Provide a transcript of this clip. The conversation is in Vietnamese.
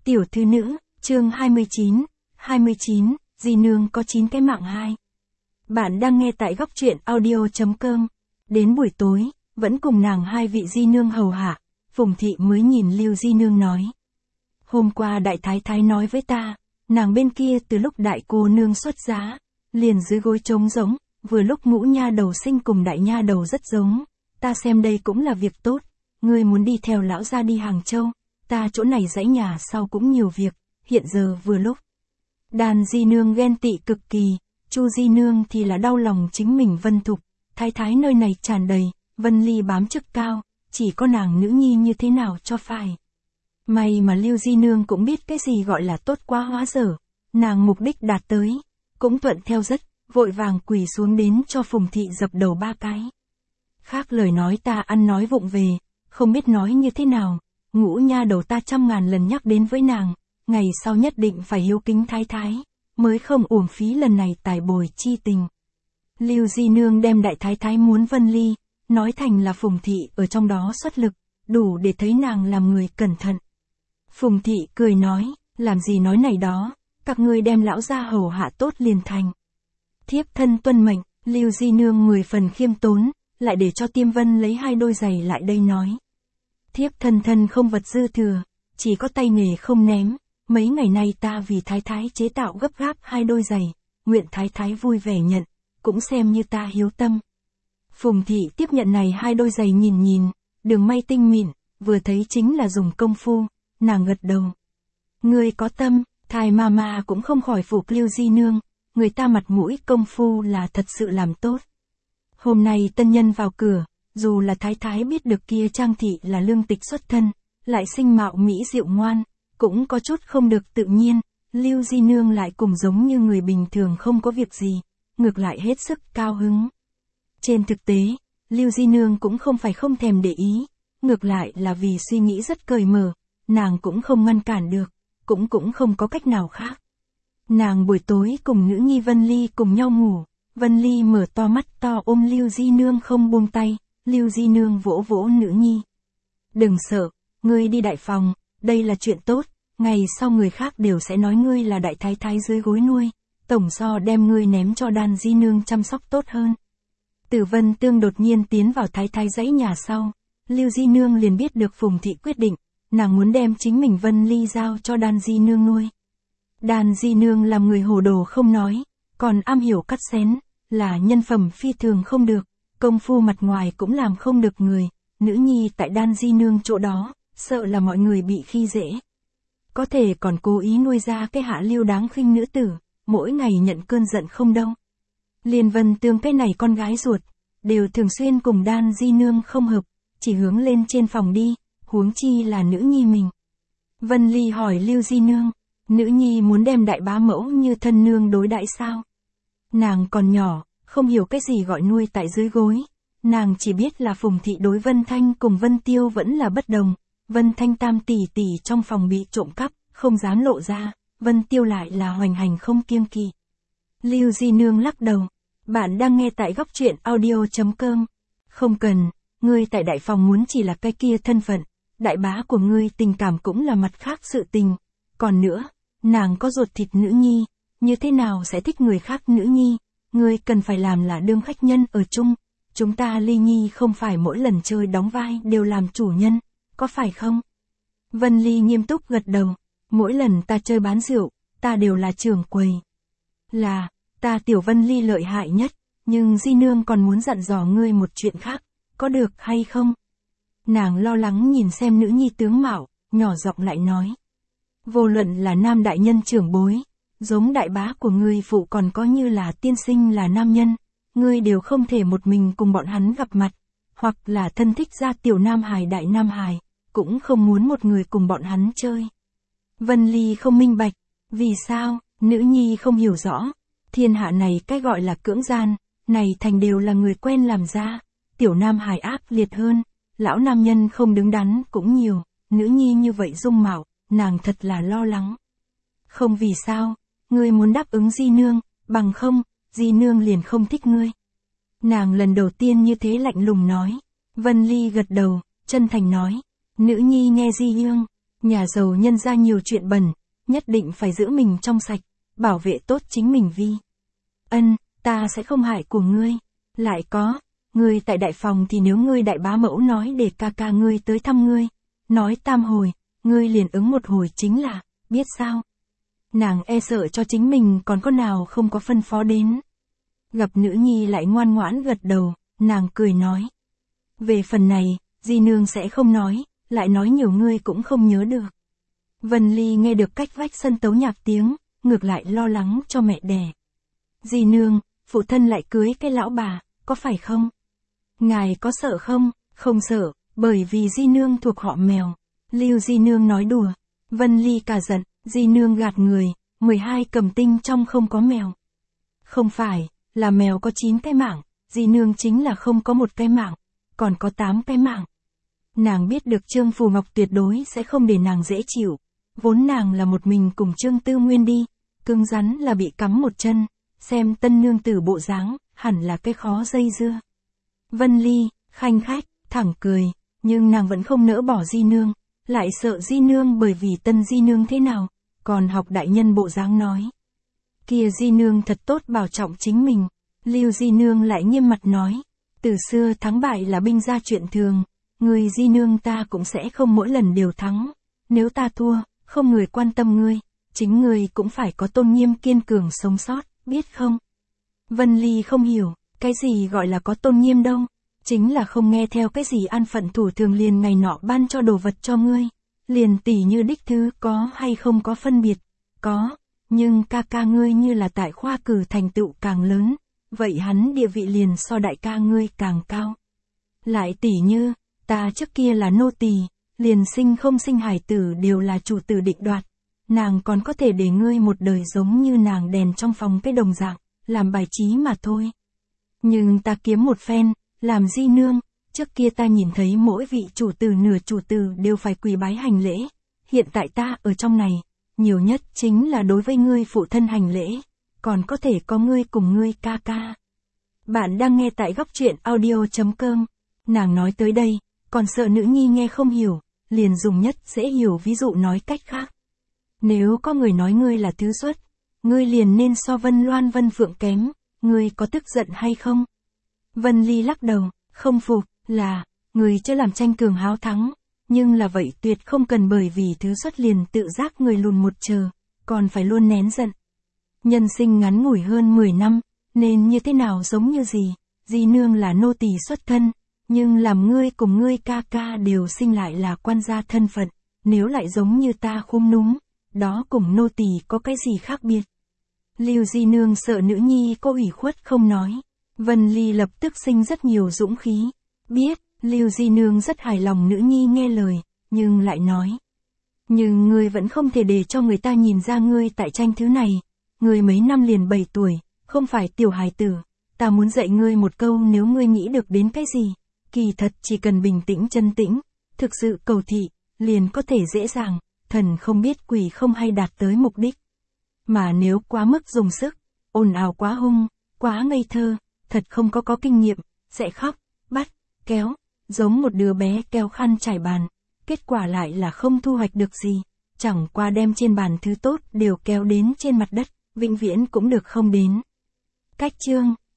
Tiểu thư nữ, chương 29, Di Nương có 9 cái mạng 2. Bạn đang nghe tại góc truyện audio.com. Đến buổi tối, vẫn cùng nàng hai vị Di Nương hầu hạ, Phùng Thị mới nhìn Lưu Di Nương nói. Hôm qua đại thái thái nói với ta, nàng bên kia từ lúc đại cô nương xuất giá, liền dưới gối trống giống, vừa lúc Ngũ nha đầu sinh cùng đại nha đầu rất giống, ta xem đây cũng là việc tốt, ngươi muốn đi theo lão gia đi Hàng Châu, ta chỗ này dãy nhà sau cũng nhiều việc, hiện giờ vừa lúc. Đàn Di Nương ghen tị cực kỳ, Chu Di Nương thì là đau lòng chính mình Vân Thục, thái thái nơi này tràn đầy, Vân Ly bám chức cao, chỉ có nàng nữ nhi như thế nào cho phải. May mà Lưu Di Nương cũng biết cái gì gọi là tốt quá hóa dở, nàng mục đích đạt tới, cũng thuận theo rất, vội vàng quỳ xuống đến cho Phùng Thị dập đầu 3 cái. Khác lời nói ta ăn nói vụng về, không biết nói như thế nào, Ngũ nha đầu ta 100.000 lần nhắc đến với nàng, ngày sau nhất định phải hiếu kính thái thái, mới không uổng phí lần này tài bồi chi tình. Lưu Di Nương đem đại thái thái muốn Vân Ly, nói thành là Phùng Thị ở trong đó xuất lực, đủ để thấy nàng làm người cẩn thận. Phùng Thị cười nói, làm gì nói này đó, các ngươi đem lão gia hầu hạ tốt liền thành. Thiếp thân tuân mệnh, Lưu Di Nương 10 phần khiêm tốn, lại để cho Tiêm Vân lấy 2 đôi giày lại đây nói. Thiếp thân không vật dư thừa, chỉ có tay nghề không ném, mấy ngày nay ta vì thái thái chế tạo gấp gáp 2 đôi giày, nguyện thái thái vui vẻ nhận, cũng xem như ta hiếu tâm. Phùng Thị tiếp nhận này 2 đôi giày nhìn, đường may tinh mịn, vừa thấy chính là dùng công phu, nàng gật đầu. Ngươi có tâm, Thái Mama cũng không khỏi phục Lưu Di Nương, người ta mặt mũi công phu là thật sự làm tốt. Hôm nay tân nhân vào cửa, dù là thái thái biết được kia Trang Thị là lương tịch xuất thân, lại sinh mạo mỹ diệu ngoan, cũng có chút không được tự nhiên, Lưu Di Nương lại cùng giống như người bình thường không có việc gì, ngược lại hết sức cao hứng. Trên thực tế, Lưu Di Nương cũng không phải không thèm để ý, ngược lại là vì suy nghĩ rất cởi mở, nàng cũng không ngăn cản được, cũng không có cách nào khác. Nàng buổi tối cùng nữ nhi Vân Ly cùng nhau ngủ, Vân Ly mở to mắt to ôm Lưu Di Nương không buông tay, Lưu Di Nương vỗ vỗ nữ nhi. Đừng sợ, ngươi đi đại phòng, đây là chuyện tốt, ngày sau người khác đều sẽ nói ngươi là đại thái thái dưới gối nuôi, tổng so đem ngươi ném cho Đàn Di Nương chăm sóc tốt hơn. Tử Vân Tương đột nhiên tiến vào thái thái dãy nhà sau, Lưu Di Nương liền biết được Phùng Thị quyết định, nàng muốn đem chính mình Vân Ly giao cho Đàn Di Nương nuôi. Đàn Di Nương làm người hồ đồ không nói, còn am hiểu cắt xén, là nhân phẩm phi thường không được, công phu mặt ngoài cũng làm không được người, nữ nhi tại Đàn Di Nương chỗ đó, sợ là mọi người bị khi dễ. Có thể còn cố ý nuôi ra cái Hạ Lưu đáng khinh nữ tử, mỗi ngày nhận cơn giận không đâu. Liên Vân Tương cái này con gái ruột, đều thường xuyên cùng Đàn Di Nương không hợp, chỉ hướng lên trên phòng đi, huống chi là nữ nhi mình. Vân Ly hỏi Lưu Di Nương, nữ nhi muốn đem đại bá mẫu như thân nương đối đãi sao? Nàng còn nhỏ, không hiểu cái gì gọi nuôi tại dưới gối, nàng chỉ biết là Phùng Thị đối Vân Thanh cùng Vân Tiêu vẫn là bất đồng, Vân Thanh tam tỷ tỷ trong phòng bị trộm cắp, không dám lộ ra, Vân Tiêu lại là hoành hành không kiêng kỵ. Lưu Di Nương lắc đầu, bạn đang nghe tại góc truyện audio.com, không cần, ngươi tại đại phòng muốn chỉ là cái kia thân phận, đại bá của ngươi tình cảm cũng là mặt khác sự tình, còn nữa, nàng có ruột thịt nữ nhi, như thế nào sẽ thích người khác nữ nhi, ngươi cần phải làm là đương khách nhân ở chung, chúng ta Ly Nhi không phải mỗi lần chơi đóng vai đều làm chủ nhân, có phải không? Vân Ly nghiêm túc gật đầu, mỗi lần ta chơi bán rượu, ta đều là trưởng quầy. Là, ta Tiểu Vân Ly lợi hại nhất, nhưng Di Nương còn muốn dặn dò ngươi một chuyện khác, có được hay không? Nàng lo lắng nhìn xem nữ nhi tướng mạo, nhỏ giọng lại nói. Vô luận là nam đại nhân trưởng bối, giống đại bá của ngươi phụ còn có như là tiên sinh là nam nhân, ngươi đều không thể một mình cùng bọn hắn gặp mặt, hoặc là thân thích ra tiểu nam hài đại nam hài, cũng không muốn một người cùng bọn hắn chơi. Vân Ly không minh bạch, vì sao, nữ nhi không hiểu rõ, thiên hạ này cái gọi là cưỡng gian, này thành đều là người quen làm ra, tiểu nam hài ác liệt hơn, lão nam nhân không đứng đắn cũng nhiều, nữ nhi như vậy dung mạo, nàng thật là lo lắng. Không vì sao, ngươi muốn đáp ứng Di Nương, bằng không, Di Nương liền không thích ngươi. Nàng lần đầu tiên như thế lạnh lùng nói, Vân Ly gật đầu, chân thành nói, nữ nhi nghe Di Nương, Nhà giàu nhân ra nhiều chuyện bẩn, nhất định phải giữ mình trong sạch, bảo vệ tốt chính mình Vi. Ân, ta sẽ không hại của ngươi. Lại có, ngươi tại đại phòng thì nếu ngươi đại bá mẫu nói để ca ca ngươi tới thăm ngươi, nói tam hồi, ngươi liền ứng một hồi chính là, biết sao? Nàng e sợ cho chính mình còn có nào không có phân phó đến. Gặp nữ nhi lại ngoan ngoãn gật đầu, nàng cười nói. Về phần này, di nương sẽ không nói, lại nói nhiều ngươi cũng không nhớ được. Vân Ly nghe được cách vách sân tấu nhạc tiếng, ngược lại lo lắng cho mẹ đẻ. Di nương, phụ thân lại cưới cái lão bà, có phải không? Ngài có sợ không? Không sợ, bởi vì di nương thuộc họ Mèo. Lưu di nương nói đùa. Vân Ly cả giận, di nương gạt người, 12 cầm tinh trong không có mèo. Không phải, là mèo có 9 cái mạng, di nương chính là không có một cái mạng, còn có 8 cái mạng. Nàng biết được Trương Phù Ngọc tuyệt đối sẽ không để nàng dễ chịu, vốn nàng là một mình cùng Trương Tư Nguyên đi, cứng rắn là bị cắm một chân, xem tân nương tử bộ dáng, hẳn là cái khó dây dưa. Vân Ly, khanh khách, thẳng cười, nhưng nàng vẫn không nỡ bỏ di nương, lại sợ di nương bởi vì tân di nương thế nào, còn học đại nhân bộ dáng nói. Kia di nương thật tốt bảo trọng chính mình, Lưu di nương lại nghiêm mặt nói, từ xưa thắng bại là binh gia chuyện thường, người di nương ta cũng sẽ không mỗi lần đều thắng, nếu ta thua, không người quan tâm ngươi, chính ngươi cũng phải có tôn nghiêm kiên cường sống sót, biết không? Vân Ly không hiểu, cái gì gọi là có tôn nghiêm đâu, chính là không nghe theo cái gì an phận thủ thường liền ngày nọ ban cho đồ vật cho ngươi, liền tỉ như đích thư có hay không có phân biệt, có, nhưng ca ca ngươi như là tại khoa cử thành tựu càng lớn, vậy hắn địa vị liền so đại ca ngươi càng cao. Lại tỉ như, ta trước kia là nô tỳ, liền sinh không sinh hải tử đều là chủ tử định đoạt, nàng còn có thể để ngươi một đời giống như nàng đèn trong phòng cái đồng dạng, làm bài trí mà thôi. Nhưng ta kiếm một phen, làm di nương, trước kia ta nhìn thấy mỗi vị chủ tử nửa chủ tử đều phải quỳ bái hành lễ, hiện tại ta ở trong này, nhiều nhất chính là đối với ngươi phụ thân hành lễ, còn có thể có ngươi cùng ngươi ca ca. Bạn đang nghe tại góc truyện audio.com, nàng nói tới đây, còn sợ nữ nhi nghe không hiểu, liền dùng nhất dễ hiểu ví dụ nói cách khác. Nếu có người nói ngươi là thứ xuất, ngươi liền nên so Vân Loan Vân Phượng kém, ngươi có tức giận hay không? Vân Ly lắc đầu, không phục, là, người chưa làm tranh cường háo thắng, nhưng là vậy tuyệt không cần bởi vì thứ xuất liền tự giác người lùn một chờ, còn phải luôn nén giận. Nhân sinh ngắn ngủi hơn 10 năm, nên như thế nào giống như gì, di nương là nô tỳ xuất thân, nhưng làm ngươi cùng ngươi ca ca đều sinh lại là quan gia thân phận, nếu lại giống như ta khúm núm, đó cùng nô tỳ có cái gì khác biệt. Lưu di nương sợ nữ nhi có ủy khuất không nói. Vân Ly lập tức sinh rất nhiều dũng khí. Biết, Lưu di nương rất hài lòng nữ nhi nghe lời, nhưng lại nói. Nhưng ngươi vẫn không thể để cho người ta nhìn ra ngươi tại tranh thứ này. Ngươi mấy năm liền 7 tuổi, không phải tiểu hài tử. Ta muốn dạy ngươi một câu nếu ngươi nghĩ được đến cái gì. Kỳ thật chỉ cần bình tĩnh chân tĩnh, thực sự cầu thị, liền có thể dễ dàng, thần không biết quỷ không hay đạt tới mục đích. Mà nếu quá mức dùng sức, ồn ào quá hung, quá ngây thơ, thật không có kinh nghiệm, sẽ khóc, bắt, kéo, giống một đứa bé kéo khăn trải bàn, kết quả lại là không thu hoạch được gì, chẳng qua đem trên bàn thứ tốt đều kéo đến trên mặt đất, vĩnh viễn cũng được không đến. Cách chương